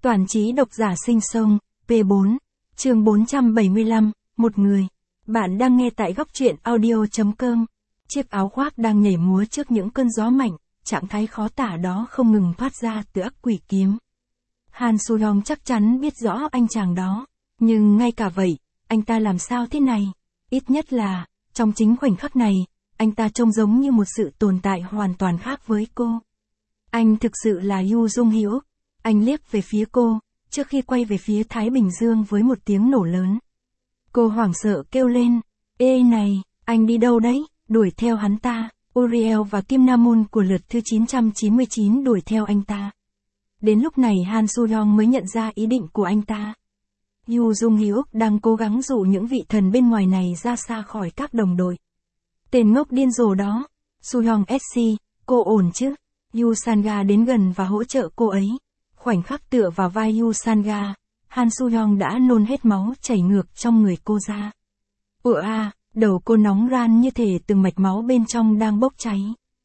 Toàn trí độc giả sinh sông, P4, chương 475, một người. Bạn đang nghe tại góc truyện audio.com. Chiếc áo khoác đang nhảy múa trước những cơn gió mạnh, trạng thái khó tả đó không ngừng thoát ra từ ắc quỷ kiếm. Han Soo-yong chắc chắn biết rõ anh chàng đó, nhưng ngay cả vậy, anh ta làm sao thế này? Ít nhất là, trong chính khoảnh khắc này, anh ta trông giống như một sự tồn tại hoàn toàn khác với cô. Anh thực sự là Yoo Jung-hyuk. Anh liếc về phía cô, trước khi quay về phía Thái Bình Dương với một tiếng nổ lớn. Cô hoảng sợ kêu lên, ê này, anh đi đâu đấy? Đuổi theo hắn ta. Uriel và Kim Namun của lượt thứ 999 đuổi theo anh ta. Đến lúc này Han Soo-yong mới nhận ra ý định của anh ta. Yoo Jung-hyuk đang cố gắng dụ những vị thần bên ngoài này ra xa khỏi các đồng đội. Tên ngốc điên rồ đó. Soo-yong SC, cô ổn chứ? Yoo Sanga đến gần và hỗ trợ cô ấy. Khoảnh khắc tựa vào vai Yoo Sanga, Han Soo-yong đã nôn hết máu chảy ngược trong người cô ra. Đầu cô nóng ran như thể từng mạch máu bên trong đang bốc cháy.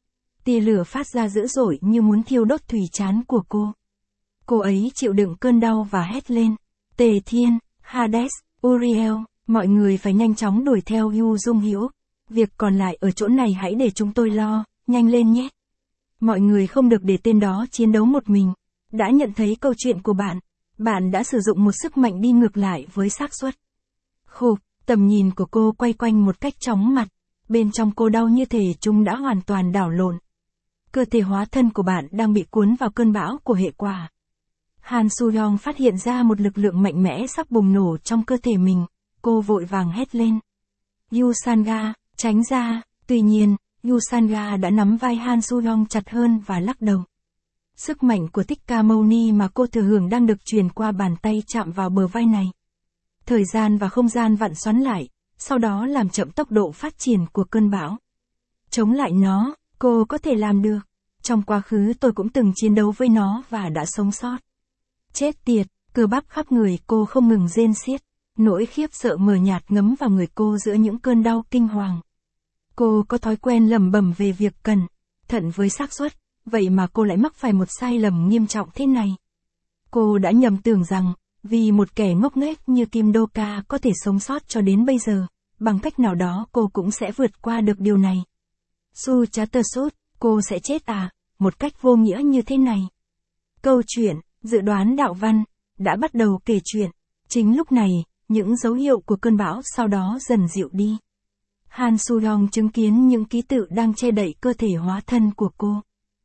Tia lửa phát ra dữ dội như muốn thiêu đốt thùy trán của cô. Cô ấy chịu đựng cơn đau và hét lên. Tề Thiên, Hades, Uriel, mọi người phải nhanh chóng đuổi theo Yoo Jung-hyuk. Việc còn lại ở chỗ này hãy để chúng tôi lo, nhanh lên nhé. Mọi người không được để tên đó chiến đấu một mình. Đã nhận thấy câu chuyện của bạn. Bạn đã sử dụng một sức mạnh đi ngược lại với xác suất. Khục, tầm nhìn của cô quay quanh một cách chóng mặt. Bên trong cô đau như thể chúng đã hoàn toàn đảo lộn. Cơ thể hóa thân của bạn đang bị cuốn vào cơn bão của hệ quả. Han Soo-yong phát hiện ra một lực lượng mạnh mẽ sắp bùng nổ trong cơ thể mình. Cô vội vàng hét lên. Yoo Sanga, tránh ra. Tuy nhiên, Yoo Sanga đã nắm vai Han Soo-yong chặt hơn và lắc đầu. Sức mạnh của Thích Ca Mâu Ni mà cô thừa hưởng đang được truyền qua bàn tay chạm vào bờ vai này. Thời gian và không gian vặn xoắn lại, sau đó làm chậm tốc độ phát triển của cơn bão. Chống lại nó, cô có thể làm được. Trong quá khứ tôi cũng từng chiến đấu với nó và đã sống sót. Chết tiệt, cơ bắp khắp người cô không ngừng rên xiết. Nỗi khiếp sợ mờ nhạt ngấm vào người cô giữa những cơn đau kinh hoàng. Cô có thói quen lẩm bẩm về việc cẩn thận với xác suất. Vậy mà cô lại mắc phải một sai lầm nghiêm trọng thế này. Cô đã nhầm tưởng rằng, vì một kẻ ngốc nghếch như Kim Do-ka có thể sống sót cho đến bây giờ, bằng cách nào đó cô cũng sẽ vượt qua được điều này. Su Chattersut, cô sẽ chết à, một cách vô nghĩa như thế này. Câu chuyện, dự đoán đạo văn, đã bắt đầu kể chuyện. Chính lúc này, những dấu hiệu của cơn bão sau đó dần dịu đi. Han Soo-yong chứng kiến những ký tự đang che đậy cơ thể hóa thân của cô.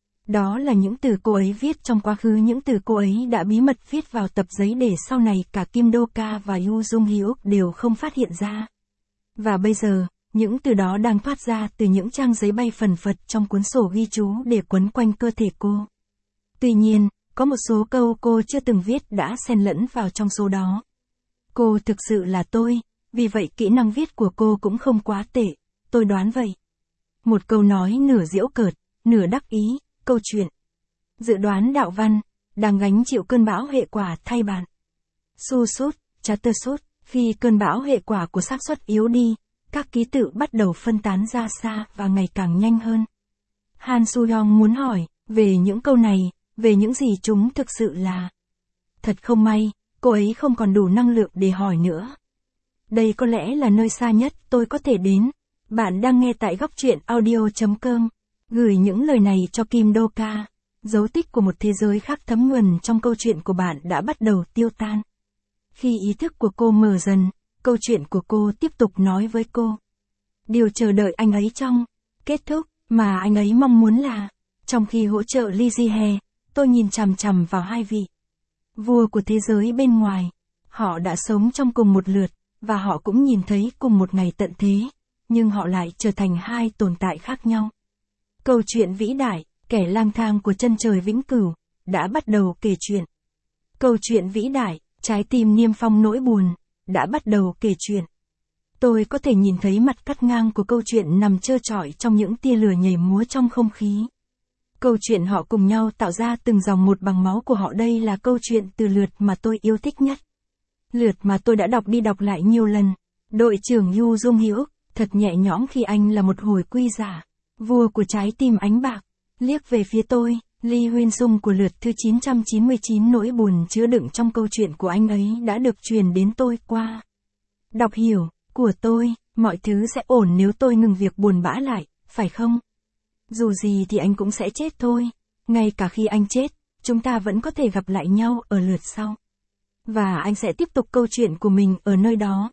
Đó là những từ cô ấy viết trong quá khứ, những từ cô ấy đã bí mật viết vào tập giấy để sau này cả Kim Do-ka và Yoo Jung-hyuk đều không phát hiện ra. Và bây giờ, những từ đó đang thoát ra từ những trang giấy bay phần phật trong cuốn sổ ghi chú để quấn quanh cơ thể cô. Tuy nhiên, có một số câu cô chưa từng viết đã xen lẫn vào trong số đó. Cô thực sự là tôi, vì vậy kỹ năng viết của cô cũng không quá tệ, tôi đoán vậy. Một câu nói nửa giễu cợt, nửa đắc ý. Câu chuyện. Dự đoán đạo văn, đang gánh chịu cơn bão hệ quả thay bạn. Su Sút, Chattersut, khi cơn bão hệ quả của xác suất yếu đi, các ký tự bắt đầu phân tán ra xa và ngày càng nhanh hơn. Han Soo-yong muốn hỏi, về những câu này, về những gì chúng thực sự là. Thật không may, cô ấy không còn đủ năng lượng để hỏi nữa. Đây có lẽ là nơi xa nhất tôi có thể đến. Bạn đang nghe tại góc truyện audio.com. Gửi những lời này cho Kim Do-ka. Dấu tích của một thế giới khác thấm nhuần trong câu chuyện của bạn đã bắt đầu tiêu tan. Khi ý thức của cô mờ dần, câu chuyện của cô tiếp tục nói với cô. Điều chờ đợi anh ấy trong kết thúc mà anh ấy mong muốn là, trong khi hỗ trợ Lee Ji-hye, tôi nhìn chằm chằm vào hai vị vua của thế giới bên ngoài. Họ đã sống trong cùng một lượt, và họ cũng nhìn thấy cùng một ngày tận thế, nhưng họ lại trở thành hai tồn tại khác nhau. Câu chuyện vĩ đại, kẻ lang thang của chân trời vĩnh cửu, đã bắt đầu kể chuyện. Câu chuyện vĩ đại, trái tim niêm phong nỗi buồn, đã bắt đầu kể chuyện. Tôi có thể nhìn thấy mặt cắt ngang của câu chuyện nằm trơ trọi trong những tia lửa nhảy múa trong không khí. Câu chuyện họ cùng nhau tạo ra từng dòng một bằng máu của họ. Đây là câu chuyện từ lượt mà tôi yêu thích nhất. Lượt mà tôi đã đọc đi đọc lại nhiều lần. Đội trưởng Yoo Jung-hyuk, thật nhẹ nhõm khi anh là một hồi quy giả. Vua của trái tim ánh bạc, liếc về phía tôi, Lee Huyên Sung của lượt thư 999. Nỗi buồn chứa đựng trong câu chuyện của anh ấy đã được truyền đến tôi qua đọc hiểu của tôi. Mọi thứ sẽ ổn nếu tôi ngừng việc buồn bã lại, phải không? Dù gì thì anh cũng sẽ chết thôi. Ngay cả khi anh chết, chúng ta vẫn có thể gặp lại nhau ở lượt sau. Và anh sẽ tiếp tục câu chuyện của mình ở nơi đó.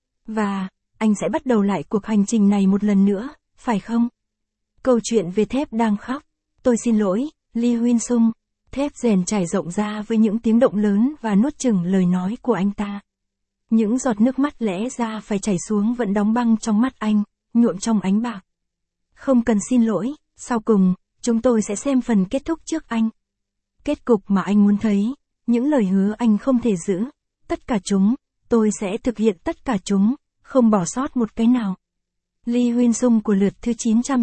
Và anh sẽ bắt đầu lại cuộc hành trình này một lần nữa, phải không? Câu chuyện về thép đang khóc. Tôi xin lỗi, Lee Huyên Sung. Thép rèn trải rộng ra với những tiếng động lớn và nuốt chửng lời nói của anh ta. Những giọt nước mắt lẽ ra phải chảy xuống vẫn đóng băng trong mắt anh, nhuộm trong ánh bạc. Không cần xin lỗi, sau cùng, chúng tôi sẽ xem phần kết thúc trước anh. Kết cục mà anh muốn thấy, những lời hứa anh không thể giữ, tất cả chúng, tôi sẽ thực hiện tất cả chúng, không bỏ sót một cái nào. Lee Huyên Sung của lượt thư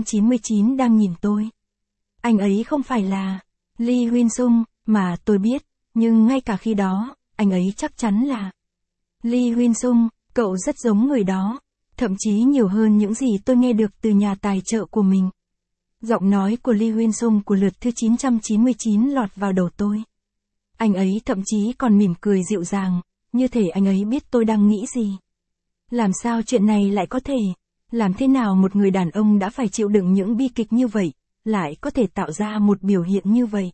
999 đang nhìn tôi. Anh ấy không phải là Lee Huyên Sung mà tôi biết, nhưng ngay cả khi đó, anh ấy chắc chắn là Lee Huyên Sung. Cậu rất giống người đó, thậm chí nhiều hơn những gì tôi nghe được từ nhà tài trợ của mình. Giọng nói của Lee Huyên Sung của lượt thư 999 lọt vào đầu tôi. Anh ấy thậm chí còn mỉm cười dịu dàng, như thể anh ấy biết tôi đang nghĩ gì. Làm sao chuyện này lại có thể? Làm thế nào một người đàn ông đã phải chịu đựng những bi kịch như vậy, lại có thể tạo ra một biểu hiện như vậy?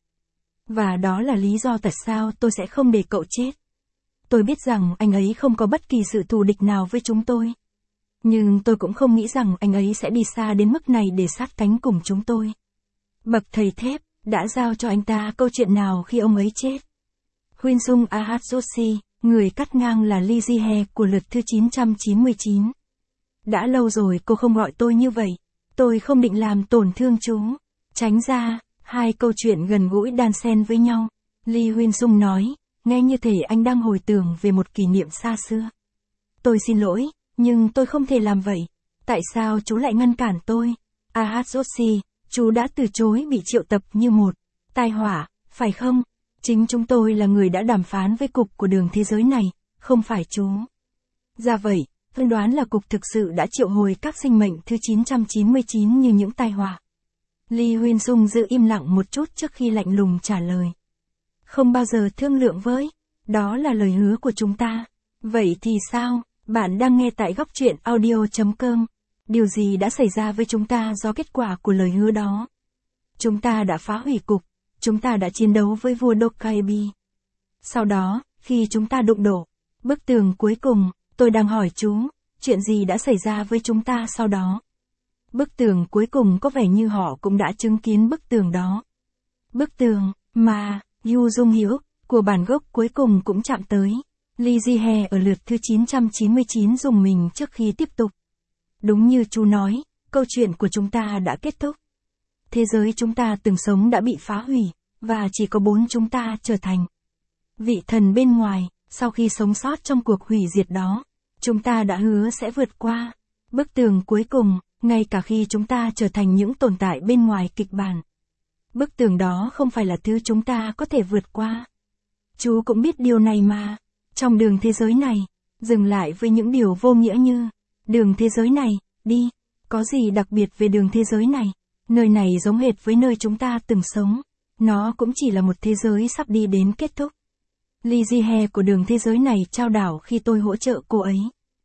Và đó là lý do tại sao tôi sẽ không để cậu chết. Tôi biết rằng anh ấy không có bất kỳ sự thù địch nào với chúng tôi. Nhưng tôi cũng không nghĩ rằng anh ấy sẽ đi xa đến mức này để sát cánh cùng chúng tôi. Bậc thầy thép đã giao cho anh ta câu chuyện nào khi ông ấy chết? Huyên Sung Ahatsosi, người cắt ngang là Lee Ji-hye của lượt thư 999. Đã lâu rồi cô không gọi tôi như vậy. Tôi không định làm tổn thương chú. Tránh ra, hai câu chuyện gần gũi đan xen với nhau. Lee Huyên Sung nói, nghe như thể anh đang hồi tưởng về một kỷ niệm xa xưa. Tôi xin lỗi, nhưng tôi không thể làm vậy. Tại sao chú lại ngăn cản tôi? Ahatsosi, chú đã từ chối bị triệu tập như một tai họa, phải không? Chính chúng tôi là người đã đàm phán với cục của đường thế giới này, không phải chú. Ra vậy, tôi đoán là cục thực sự đã triệu hồi các sinh mệnh thứ 999 như những tai họa. Lee Huyên Sung giữ im lặng một chút trước khi lạnh lùng trả lời. Không bao giờ thương lượng với. Đó là lời hứa của chúng ta. Vậy thì sao? Bạn đang nghe tại góc truyện audio.com. Điều gì đã xảy ra với chúng ta do kết quả của lời hứa đó? Chúng ta đã phá hủy cục. Chúng ta đã chiến đấu với vua Dokkaebi. Sau đó, khi chúng ta đụng đổ bức tường cuối cùng, tôi đang hỏi chú, chuyện gì đã xảy ra với chúng ta sau đó? Bức tường cuối cùng có vẻ như họ cũng đã chứng kiến bức tường đó. Bức tường mà Yu Jung Hyuk của bản gốc cuối cùng cũng chạm tới. Lee Ji-hye ở lượt thư 999 dùng mình trước khi tiếp tục. Đúng như chú nói, câu chuyện của chúng ta đã kết thúc. Thế giới chúng ta từng sống đã bị phá hủy, và chỉ có 4 chúng ta trở thành vị thần bên ngoài. Sau khi sống sót trong cuộc hủy diệt đó, chúng ta đã hứa sẽ vượt qua bức tường cuối cùng, ngay cả khi chúng ta trở thành những tồn tại bên ngoài kịch bản. Bức tường đó không phải là thứ chúng ta có thể vượt qua. Chú cũng biết điều này mà. Trong đường thế giới này, dừng lại với những điều vô nghĩa như đường thế giới này, đi. Có gì đặc biệt về đường thế giới này? Nơi này giống hệt với nơi chúng ta từng sống. Nó cũng chỉ là một thế giới sắp đi đến kết thúc. Lee Ji-hye của đường thế giới này trao đảo khi tôi hỗ trợ cô ấy.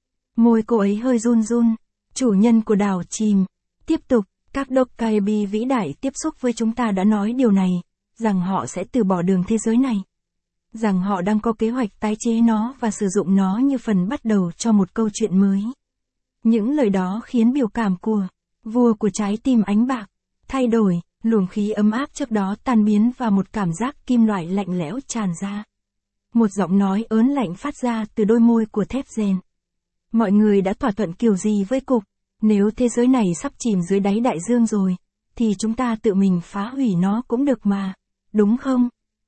Môi cô ấy hơi run run. Chủ nhân của đảo chìm. Tiếp tục, các Dokkaebi vĩ đại tiếp xúc với chúng ta đã nói điều này, rằng họ sẽ từ bỏ đường thế giới này. Rằng họ đang có kế hoạch tái chế nó và sử dụng nó như phần bắt đầu cho một câu chuyện mới. Những lời đó khiến biểu cảm của vua của trái tim ánh bạc thay đổi, luồng khí ấm áp trước đó tan biến và một cảm giác kim loại lạnh lẽo tràn ra. Một giọng nói ớn lạnh phát ra từ đôi môi của thép rèn. Mọi người đã thỏa thuận kiểu gì với cục? Nếu thế giới này sắp chìm dưới đáy đại dương rồi, thì chúng ta tự mình phá hủy nó cũng được mà, đúng không?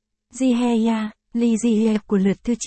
Ji-hye, Lee Ji-hye của lượt thư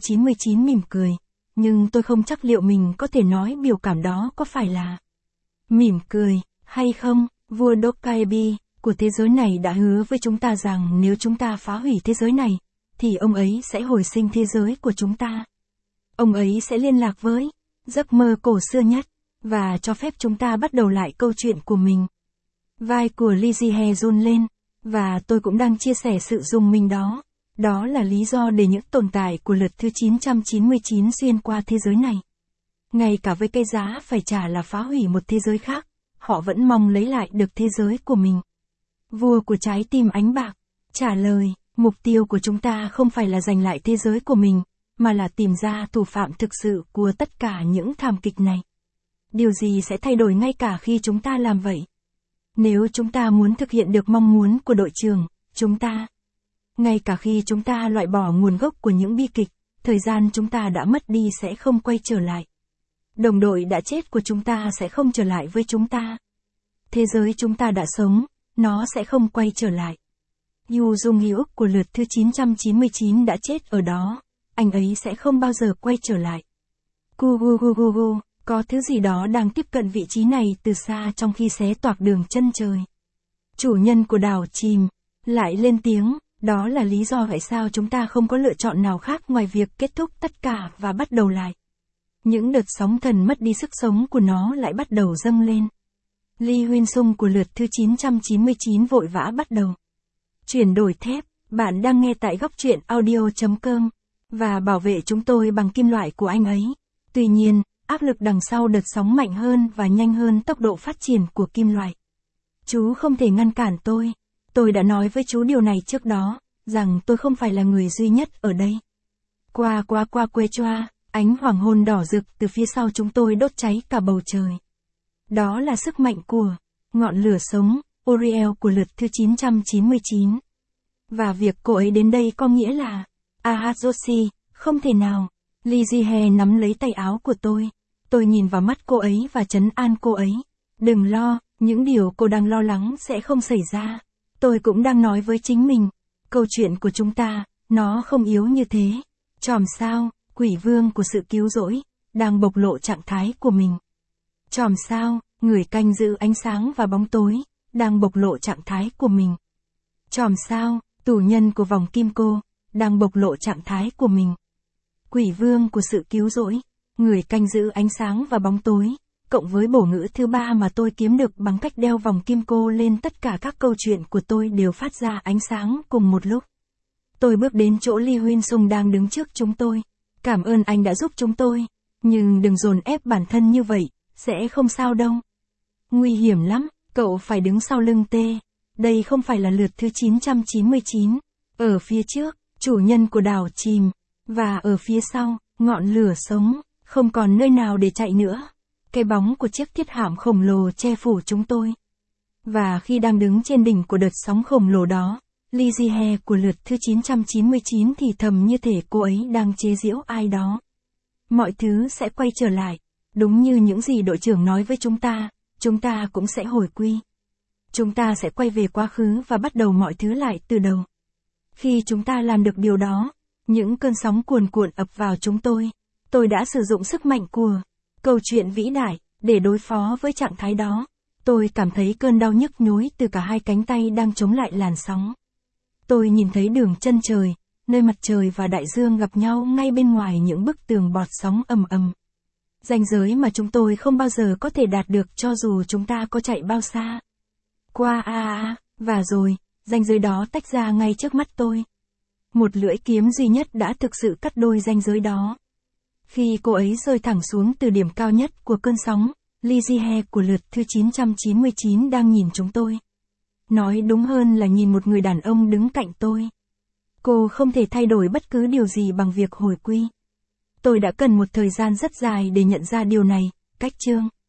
999 mỉm cười, nhưng tôi không chắc liệu mình có thể nói biểu cảm đó có phải là mỉm cười, hay không. Vua Dokkaebi của thế giới này đã hứa với chúng ta rằng nếu chúng ta phá hủy thế giới này, thì ông ấy sẽ hồi sinh thế giới của chúng ta. Ông ấy sẽ liên lạc với giấc mơ cổ xưa nhất, và cho phép chúng ta bắt đầu lại câu chuyện của mình. Vai của Lee Ji-hye run lên, Và tôi cũng đang chia sẻ sự rùng mình đó. Đó là lý do để những tồn tại của lượt thứ 999 xuyên qua thế giới này. Ngay cả với cái giá phải trả là phá hủy một thế giới khác, họ vẫn mong lấy lại được thế giới của mình. Vua của trái tim ánh bạc trả lời, mục tiêu của chúng ta không phải là giành lại thế giới của mình, mà là tìm ra thủ phạm thực sự của tất cả những thảm kịch này. Điều gì sẽ thay đổi ngay cả khi chúng ta làm vậy? Nếu chúng ta muốn thực hiện được mong muốn của đội trưởng, ngay cả khi chúng ta loại bỏ nguồn gốc của những bi kịch, thời gian chúng ta đã mất đi sẽ không quay trở lại. Đồng đội đã chết của chúng ta sẽ không trở lại với chúng ta. Thế giới chúng ta đã sống, nó sẽ không quay trở lại. Yu Dung Hyuk của lượt thứ 999 đã chết ở đó, anh ấy sẽ không bao giờ quay trở lại. Gugugugugu, có thứ gì đó đang tiếp cận vị trí này từ xa trong khi xé toạc đường chân trời. Chủ nhân của đảo chìm, lại lên tiếng, đó là lý do tại sao chúng ta không có lựa chọn nào khác ngoài việc kết thúc tất cả và bắt đầu lại. Những đợt sóng thần mất đi sức sống của nó lại bắt đầu dâng lên. Lee Huyên Sung của lượt thứ 999 vội vã bắt đầu. Chuyển đổi thép, bạn đang nghe tại góc truyện audio.com, và bảo vệ chúng tôi bằng kim loại của anh ấy. Tuy nhiên, áp lực đằng sau đợt sóng mạnh hơn và nhanh hơn tốc độ phát triển của kim loại. Chú không thể ngăn cản tôi. Tôi đã nói với chú điều này trước đó, rằng tôi không phải là người duy nhất ở đây. Qua quê choa, ánh hoàng hôn đỏ rực từ phía sau chúng tôi đốt cháy cả bầu trời. Đó là sức mạnh của ngọn lửa sống, Uriel của lượt thứ 999. Và việc cô ấy đến đây có nghĩa là, Ahazoshi, không thể nào. Lee Ji-hye nắm lấy tay áo của tôi. Tôi nhìn vào mắt cô ấy và trấn an cô ấy. Đừng lo, những điều cô đang lo lắng sẽ không xảy ra. Tôi cũng đang nói với chính mình. Câu chuyện của chúng ta, nó không yếu như thế. Chòm sao, quỷ vương của sự cứu rỗi, đang bộc lộ trạng thái của mình. Chòm sao, người canh giữ ánh sáng và bóng tối, đang bộc lộ trạng thái của mình. Chòm sao, tù nhân của vòng kim cô, đang bộc lộ trạng thái của mình. Quỷ vương của sự cứu rỗi, người canh giữ ánh sáng và bóng tối, cộng với bổ ngữ thứ ba mà tôi kiếm được bằng cách đeo vòng kim cô lên tất cả các câu chuyện của tôi đều phát ra ánh sáng cùng một lúc. Tôi bước đến chỗ Lee Huyên Sung đang đứng trước chúng tôi. Cảm ơn anh đã giúp chúng tôi, nhưng đừng dồn ép bản thân như vậy, sẽ không sao đâu. Nguy hiểm lắm, cậu phải đứng sau lưng tê. Đây không phải là lượt thứ 999. Ở phía trước, chủ nhân của đảo chìm. Và ở phía sau, ngọn lửa sống, không còn nơi nào để chạy nữa. Cái bóng của chiếc thiết hạm khổng lồ che phủ chúng tôi. Và khi đang đứng trên đỉnh của đợt sóng khổng lồ đó, Lee Ji-hye của lượt thứ 999 thì thầm như thể cô ấy đang chế giễu ai đó. Mọi thứ sẽ quay trở lại, đúng như những gì đội trưởng nói với chúng ta cũng sẽ hồi quy. Chúng ta sẽ quay về quá khứ và bắt đầu mọi thứ lại từ đầu. Khi chúng ta làm được điều đó, những cơn sóng cuồn cuộn ập vào chúng tôi đã sử dụng sức mạnh của câu chuyện vĩ đại để đối phó với trạng thái đó. Tôi cảm thấy cơn đau nhức nhối từ cả hai cánh tay đang chống lại làn sóng. Tôi nhìn thấy đường chân trời, nơi mặt trời và đại dương gặp nhau ngay bên ngoài những bức tường bọt sóng ầm ầm. Ranh giới mà chúng tôi không bao giờ có thể đạt được cho dù chúng ta có chạy bao xa. Và rồi, ranh giới đó tách ra ngay trước mắt tôi. Một lưỡi kiếm duy nhất đã thực sự cắt đôi ranh giới đó. Khi cô ấy rơi thẳng xuống từ điểm cao nhất của cơn sóng, Lee Ji-hye của lượt thứ 999 đang nhìn chúng tôi. Nói đúng hơn là nhìn một người đàn ông đứng cạnh tôi. Cô không thể thay đổi bất cứ điều gì bằng việc hồi quy. Tôi đã cần một thời gian rất dài để nhận ra điều này, cách chương.